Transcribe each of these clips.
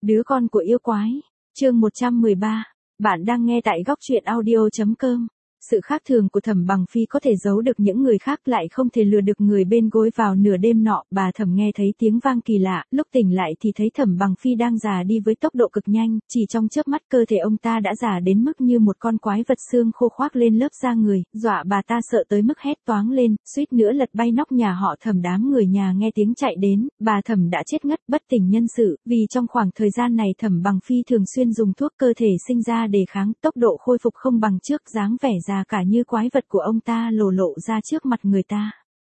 Đứa con của yêu quái. Chương 113. Bạn đang nghe tại góc truyện audio.com. Sự khác thường của Thẩm Bằng Phi có thể giấu được những người khác lại không thể lừa được người bên gối. Vào nửa đêm nọ, bà Thẩm nghe thấy tiếng vang kỳ lạ, lúc tỉnh lại thì thấy Thẩm Bằng Phi đang già đi với tốc độ cực nhanh, chỉ trong chớp mắt cơ thể ông ta đã già đến mức như một con quái vật, xương khô khoác lên lớp da người, dọa bà ta sợ tới mức hét toáng lên, suýt nữa lật bay nóc nhà họ Thẩm. Đám người nhà nghe tiếng chạy đến, bà Thẩm đã chết ngất bất tỉnh nhân sự, vì trong khoảng thời gian này Thẩm Bằng Phi thường xuyên dùng thuốc, cơ thể sinh ra đề kháng, tốc độ khôi phục không bằng trước, dáng vẻ già cả như quái vật của ông ta lộ ra trước mặt người ta.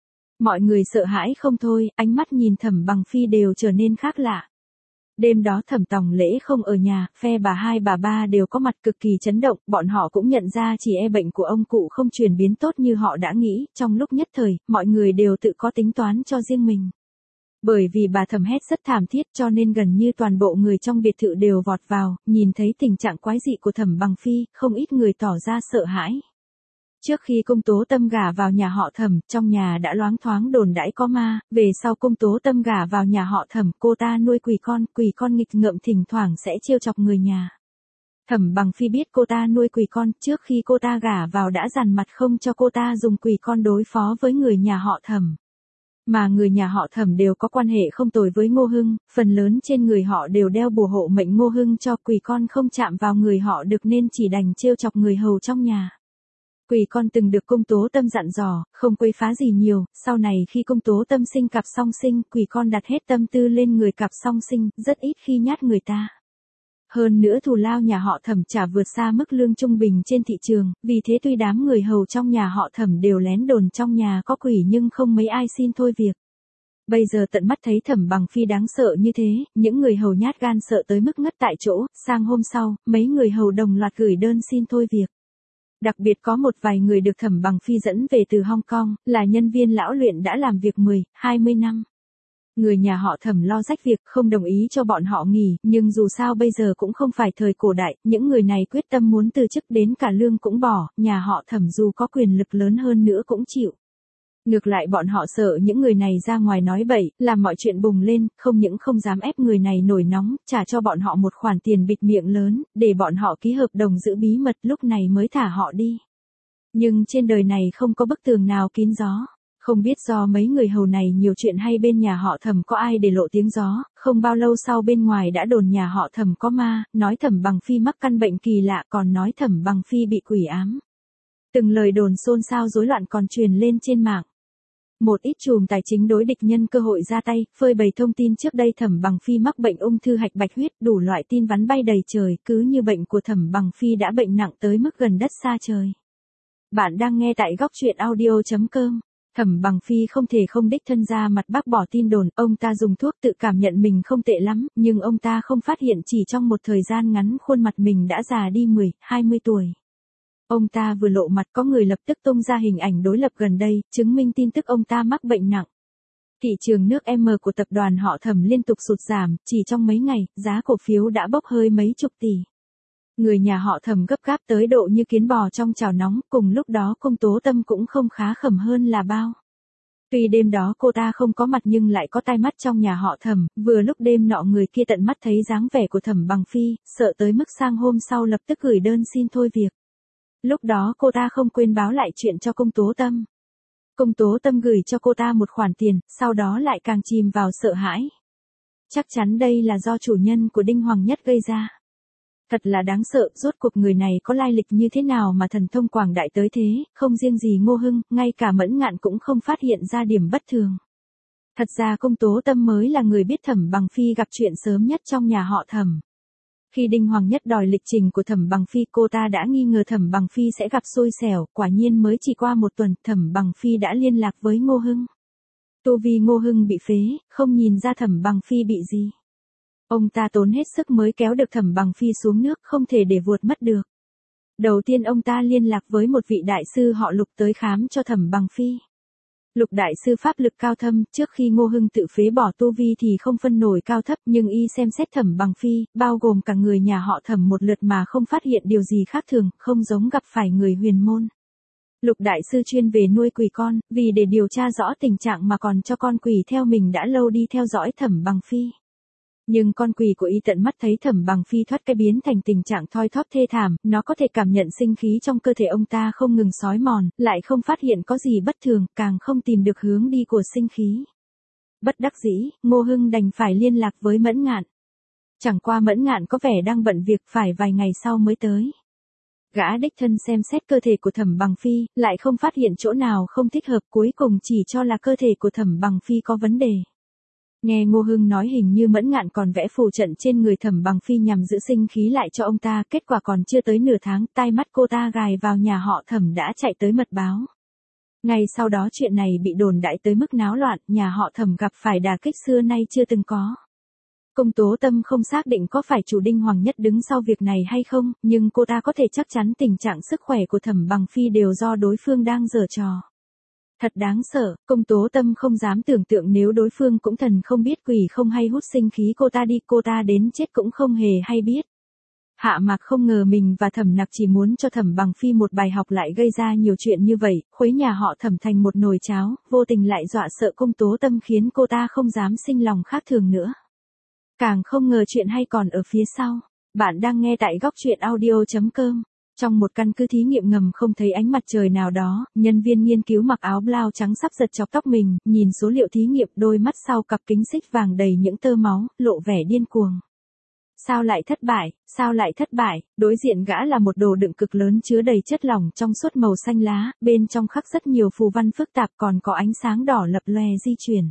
Mọi người sợ hãi không thôi, ánh mắt nhìn Thẩm Bằng Phi đều trở nên khác lạ. Đêm đó Thẩm Tòng Lễ không ở nhà, phe bà hai bà ba đều có mặt, cực kỳ chấn động, bọn họ cũng nhận ra chỉ e bệnh của ông cụ không chuyển biến tốt như họ đã nghĩ, trong lúc nhất thời, mọi người đều tự có tính toán cho riêng mình. Bởi vì bà Thẩm hét rất thảm thiết cho nên gần như toàn bộ người trong biệt thự đều vọt vào, nhìn thấy tình trạng quái dị của Thẩm Bằng Phi, không ít người tỏ ra sợ hãi. Trước khi Cung Tố Tâm gả vào nhà họ Thẩm, trong nhà đã loáng thoáng đồn đãi có ma, về sau Cung Tố Tâm gả vào nhà họ Thẩm, cô ta nuôi quỷ con nghịch ngợm thỉnh thoảng sẽ trêu chọc người nhà. Thẩm Bằng Phi biết cô ta nuôi quỷ con, trước khi cô ta gả vào đã dằn mặt không cho cô ta dùng quỷ con đối phó với người nhà họ Thẩm. Mà người nhà họ Thẩm đều có quan hệ không tồi với Ngô Hưng, phần lớn trên người họ đều đeo bùa hộ mệnh Ngô Hưng cho quỷ con không chạm vào người họ được nên chỉ đành trêu chọc người hầu trong nhà. Quỷ con từng được Cung Tố Tâm dặn dò, không quấy phá gì nhiều, sau này khi Cung Tố Tâm sinh cặp song sinh, quỷ con đặt hết tâm tư lên người cặp song sinh, rất ít khi nhát người ta. Hơn nữa thù lao nhà họ Thẩm trả vượt xa mức lương trung bình trên thị trường, vì thế tuy đám người hầu trong nhà họ Thẩm đều lén đồn trong nhà có quỷ nhưng không mấy ai xin thôi việc. Bây giờ tận mắt thấy Thẩm Bằng Phi đáng sợ như thế, những người hầu nhát gan sợ tới mức ngất tại chỗ, sang hôm sau, mấy người hầu đồng loạt gửi đơn xin thôi việc. Đặc biệt có một vài người được Thẩm Bằng Phi dẫn về từ Hong Kong, là nhân viên lão luyện đã làm việc 10, 20 năm. Người nhà họ Thẩm lo rách việc, không đồng ý cho bọn họ nghỉ, nhưng dù sao bây giờ cũng không phải thời cổ đại, những người này quyết tâm muốn từ chức đến cả lương cũng bỏ, nhà họ Thẩm dù có quyền lực lớn hơn nữa cũng chịu. Ngược lại bọn họ sợ những người này ra ngoài nói bậy, làm mọi chuyện bùng lên, không những không dám ép người này nổi nóng, trả cho bọn họ một khoản tiền bịt miệng lớn, để bọn họ ký hợp đồng giữ bí mật, lúc này mới thả họ đi. Nhưng trên đời này không có bức tường nào kín gió. Không biết do mấy người hầu này nhiều chuyện hay bên nhà họ Thẩm có ai để lộ tiếng gió, không bao lâu sau bên ngoài đã đồn nhà họ Thẩm có ma, nói Thẩm Bằng Phi mắc căn bệnh kỳ lạ, còn nói Thẩm Bằng Phi bị quỷ ám. Từng lời đồn xôn xao rối loạn còn truyền lên trên mạng. Một ít trùm tài chính đối địch nhân cơ hội ra tay, phơi bày thông tin trước đây Thẩm Bằng Phi mắc bệnh ung thư hạch bạch huyết, đủ loại tin vắn bay đầy trời, cứ như bệnh của Thẩm Bằng Phi đã bệnh nặng tới mức gần đất xa trời. Bạn đang nghe tại góc truyện audio.com. Thẩm Bằng Phi không thể không đích thân ra mặt bác bỏ tin đồn, ông ta dùng thuốc tự cảm nhận mình không tệ lắm, nhưng ông ta không phát hiện chỉ trong một thời gian ngắn khuôn mặt mình đã già đi 10, 20 tuổi. Ông ta vừa lộ mặt có người lập tức tung ra hình ảnh đối lập gần đây, chứng minh tin tức ông ta mắc bệnh nặng. Thị trường nước M của tập đoàn họ Thẩm liên tục sụt giảm, chỉ trong mấy ngày, giá cổ phiếu đã bốc hơi mấy chục tỷ. Người nhà họ Thẩm gấp gáp tới độ như kiến bò trong chảo nóng, cùng lúc đó Cung Tố Tâm cũng không khá khẩm hơn là bao. Tuy đêm đó cô ta không có mặt nhưng lại có tai mắt trong nhà họ Thẩm, vừa lúc đêm nọ người kia tận mắt thấy dáng vẻ của Thẩm Bằng Phi, sợ tới mức sang hôm sau lập tức gửi đơn xin thôi việc. Lúc đó cô ta không quên báo lại chuyện cho Cung Tố Tâm. Cung Tố Tâm gửi cho cô ta một khoản tiền, sau đó lại càng chìm vào sợ hãi. Chắc chắn đây là do chủ nhân của Đinh Hoàng Nhất gây ra. Thật là đáng sợ, rốt cuộc người này có lai lịch như thế nào mà thần thông quảng đại tới thế, không riêng gì Ngô Hưng, ngay cả Mẫn Ngạn cũng không phát hiện ra điểm bất thường. Thật ra Cung Tố Tâm mới là người biết Thẩm Bằng Phi gặp chuyện sớm nhất trong nhà họ Thẩm. Khi Đinh Hoàng Nhất đòi lịch trình của Thẩm Bằng Phi, cô ta đã nghi ngờ Thẩm Bằng Phi sẽ gặp xui xẻo, quả nhiên mới chỉ qua một tuần, Thẩm Bằng Phi đã liên lạc với Ngô Hưng. Tu vi Ngô Hưng bị phế, không nhìn ra Thẩm Bằng Phi bị gì. Ông ta tốn hết sức mới kéo được Thẩm Bằng Phi xuống nước, không thể để vuột mất được. Đầu tiên ông ta liên lạc với một vị đại sư họ Lục tới khám cho Thẩm Bằng Phi. Lục đại sư pháp lực cao thâm, trước khi Ngô Hưng tự phế bỏ tu vi thì không phân nổi cao thấp, nhưng y xem xét Thẩm Bằng Phi, bao gồm cả người nhà họ Thẩm một lượt mà không phát hiện điều gì khác thường, không giống gặp phải người huyền môn. Lục đại sư chuyên về nuôi quỷ con, vì để điều tra rõ tình trạng mà còn cho con quỷ theo mình đã lâu đi theo dõi Thẩm Bằng Phi. Nhưng con quỷ của y tận mắt thấy Thẩm Bằng Phi thoát cái biến thành tình trạng thoi thóp thê thảm, nó có thể cảm nhận sinh khí trong cơ thể ông ta không ngừng xói mòn, lại không phát hiện có gì bất thường, càng không tìm được hướng đi của sinh khí. Bất đắc dĩ, Ngô Hưng đành phải liên lạc với Mẫn Ngạn. Chẳng qua Mẫn Ngạn có vẻ đang bận việc, phải vài ngày sau mới tới. Gã đích thân xem xét cơ thể của Thẩm Bằng Phi, lại không phát hiện chỗ nào không thích hợp, cuối cùng chỉ cho là cơ thể của Thẩm Bằng Phi có vấn đề. Nghe Ngô Hưng nói hình như Mẫn Ngạn còn vẽ phù trận trên người Thẩm Bằng Phi nhằm giữ sinh khí lại cho ông ta, kết quả còn chưa tới nửa tháng, tai mắt cô ta gài vào nhà họ Thẩm đã chạy tới mật báo. Ngay sau đó chuyện này bị đồn đại tới mức náo loạn, nhà họ Thẩm gặp phải đả kích xưa nay chưa từng có. Công Tố Tâm không xác định có phải chủ Đinh Hoàng Nhất đứng sau việc này hay không, nhưng cô ta có thể chắc chắn tình trạng sức khỏe của Thẩm Bằng Phi đều do đối phương đang giở trò. Thật đáng sợ, Công Tố Tâm không dám tưởng tượng nếu đối phương cũng thần không biết quỷ không hay hút sinh khí cô ta đến chết cũng không hề hay biết. Hạ Mạc không ngờ mình và Thẩm Nặc chỉ muốn cho Thẩm Bằng Phi một bài học lại gây ra nhiều chuyện như vậy, khuấy nhà họ Thẩm thành một nồi cháo, vô tình lại dọa sợ Công Tố Tâm khiến cô ta không dám sinh lòng khác thường nữa. Càng không ngờ chuyện hay còn ở phía sau. Bạn đang nghe tại góc truyện audio.com. Trong một căn cứ thí nghiệm ngầm không thấy ánh mặt trời nào đó, nhân viên nghiên cứu mặc áo blau trắng sắp giật chọc tóc mình, nhìn số liệu thí nghiệm, đôi mắt sau cặp kính xích vàng đầy những tơ máu, lộ vẻ điên cuồng. Sao lại thất bại, đối diện gã là một đồ đựng cực lớn chứa đầy chất lỏng trong suốt màu xanh lá, bên trong khắc rất nhiều phù văn phức tạp còn có ánh sáng đỏ lập lòe di chuyển.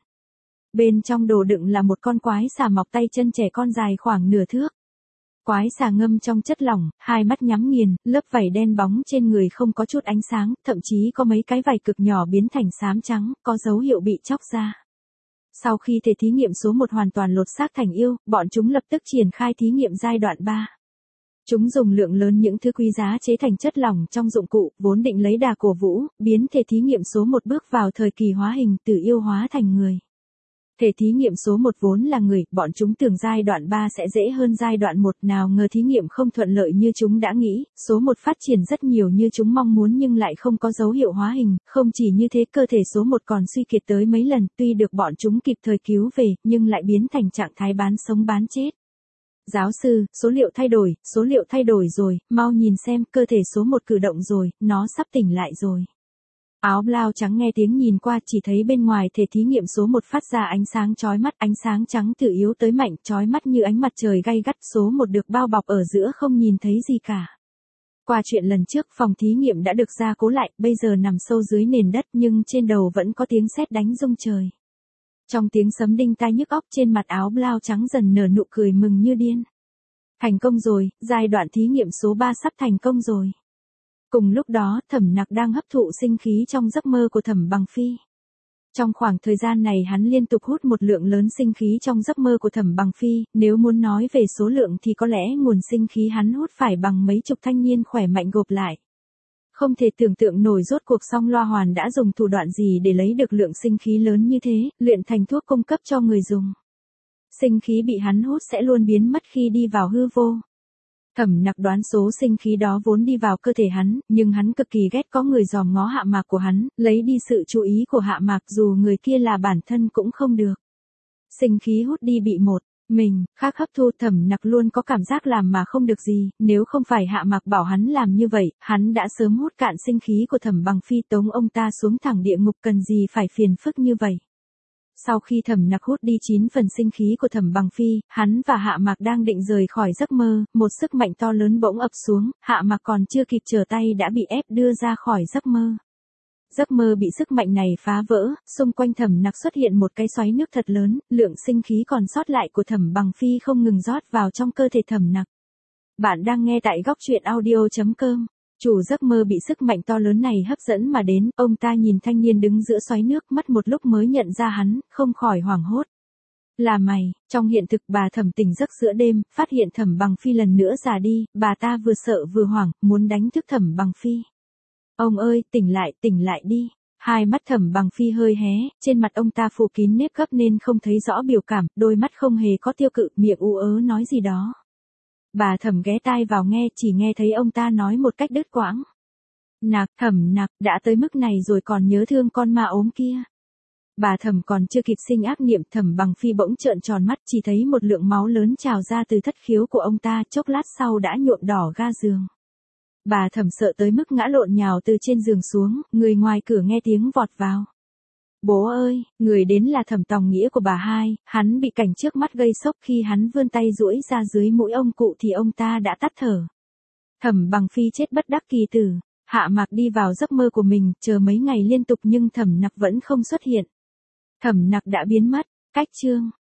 Bên trong đồ đựng là một con quái xà mọc tay chân trẻ con dài khoảng nửa thước. Quái xà ngâm trong chất lỏng, hai mắt nhắm nghiền, lớp vảy đen bóng trên người không có chút ánh sáng, thậm chí có mấy cái vảy cực nhỏ biến thành xám trắng, có dấu hiệu bị chóc ra. Sau khi thể thí nghiệm số 1 hoàn toàn lột xác thành yêu, bọn chúng lập tức triển khai thí nghiệm giai đoạn 3. Chúng dùng lượng lớn những thứ quý giá chế thành chất lỏng trong dụng cụ, vốn định lấy đà cổ vũ, biến thể thí nghiệm số 1 bước vào thời kỳ hóa hình, từ yêu hóa thành người. Thể thí nghiệm số 1 vốn là người, bọn chúng tưởng giai đoạn 3 sẽ dễ hơn giai đoạn 1, nào ngờ thí nghiệm không thuận lợi như chúng đã nghĩ, số 1 phát triển rất nhiều như chúng mong muốn nhưng lại không có dấu hiệu hóa hình, không chỉ như thế cơ thể số 1 còn suy kiệt tới mấy lần, tuy được bọn chúng kịp thời cứu về, nhưng lại biến thành trạng thái bán sống bán chết. Giáo sư, số liệu thay đổi rồi, mau nhìn xem, cơ thể số 1 cử động rồi, nó sắp tỉnh lại rồi. Áo blau trắng nghe tiếng nhìn qua chỉ thấy bên ngoài thể thí nghiệm số 1 phát ra ánh sáng chói mắt, ánh sáng trắng từ yếu tới mạnh, chói mắt như ánh mặt trời gay gắt, số 1 được bao bọc ở giữa không nhìn thấy gì cả. Qua chuyện lần trước, phòng thí nghiệm đã được gia cố lại, bây giờ nằm sâu dưới nền đất nhưng trên đầu vẫn có tiếng sét đánh rung trời. Trong tiếng sấm đinh tai nhức óc, trên mặt áo blau trắng dần nở nụ cười mừng như điên. Thành công rồi, giai đoạn thí nghiệm số 3 sắp thành công rồi. Cùng lúc đó, Thẩm Nặc đang hấp thụ sinh khí trong giấc mơ của Thẩm Bằng Phi. Trong khoảng thời gian này hắn liên tục hút một lượng lớn sinh khí trong giấc mơ của Thẩm Bằng Phi, nếu muốn nói về số lượng thì có lẽ nguồn sinh khí hắn hút phải bằng mấy chục thanh niên khỏe mạnh gộp lại. Không thể tưởng tượng nổi rốt cuộc Song Loa Hoàn đã dùng thủ đoạn gì để lấy được lượng sinh khí lớn như thế, luyện thành thuốc cung cấp cho người dùng. Sinh khí bị hắn hút sẽ luôn biến mất khi đi vào hư vô. Thẩm Nặc đoán số sinh khí đó vốn đi vào cơ thể hắn, nhưng hắn cực kỳ ghét có người dòm ngó Hạ Mạc của hắn, lấy đi sự chú ý của Hạ Mạc dù người kia là bản thân cũng không được. Sinh khí hút đi bị một mình khác hấp thu, Thẩm Nặc luôn có cảm giác làm mà không được gì, nếu không phải Hạ Mạc bảo hắn làm như vậy, hắn đã sớm hút cạn sinh khí của Thẩm Bằng Phi, tống ông ta xuống thẳng địa ngục, cần gì phải phiền phức như vậy. Sau khi Thẩm Nặc hút đi 9 phần sinh khí của Thẩm Bằng Phi, hắn và Hạ Mạc đang định rời khỏi giấc mơ, một sức mạnh to lớn bỗng ập xuống, Hạ Mạc còn chưa kịp trở tay đã bị ép đưa ra khỏi giấc mơ. Giấc mơ bị sức mạnh này phá vỡ, xung quanh Thẩm Nặc xuất hiện một cái xoáy nước thật lớn, lượng sinh khí còn sót lại của Thẩm Bằng Phi không ngừng rót vào trong cơ thể Thẩm Nặc. Bạn đang nghe tại góc truyện audio.com. Chủ giấc mơ bị sức mạnh to lớn này hấp dẫn mà đến, ông ta nhìn thanh niên đứng giữa xoáy nước, mất một lúc mới nhận ra hắn, không khỏi hoảng hốt. Là mày. Trong hiện thực bà Thẩm tỉnh giấc giữa đêm, phát hiện Thẩm Bằng Phi lần nữa già đi, bà ta vừa sợ vừa hoảng, muốn đánh thức Thẩm Bằng Phi. Ông ơi, tỉnh lại đi. Hai mắt Thẩm Bằng Phi hơi hé, trên mặt ông ta phủ kín nếp gấp nên không thấy rõ biểu cảm, đôi mắt không hề có tiêu cự, miệng ú ớ nói gì đó. Bà Thẩm ghé tai vào nghe, chỉ nghe thấy ông ta nói một cách đứt quãng. Thẩm Nặc, đã tới mức này rồi còn nhớ thương con ma ốm kia. Bà Thẩm còn chưa kịp sinh ác niệm, Thẩm Bằng Phi bỗng trợn tròn mắt, chỉ thấy một lượng máu lớn trào ra từ thất khiếu của ông ta, chốc lát sau đã nhuộm đỏ ga giường. Bà Thẩm sợ tới mức ngã lộn nhào từ trên giường xuống, người ngoài cửa nghe tiếng vọt vào. Bố ơi, người đến là Thẩm Tòng Nghĩa của bà hai, hắn bị cảnh trước mắt gây sốc, khi hắn vươn tay duỗi ra dưới mũi ông cụ thì ông ta đã tắt thở. Thẩm Bằng Phi chết bất đắc kỳ tử. Hạ Mạc đi vào giấc mơ của mình, chờ mấy ngày liên tục nhưng Thẩm Nặc vẫn không xuất hiện. Thẩm Nặc đã biến mất. Cách chương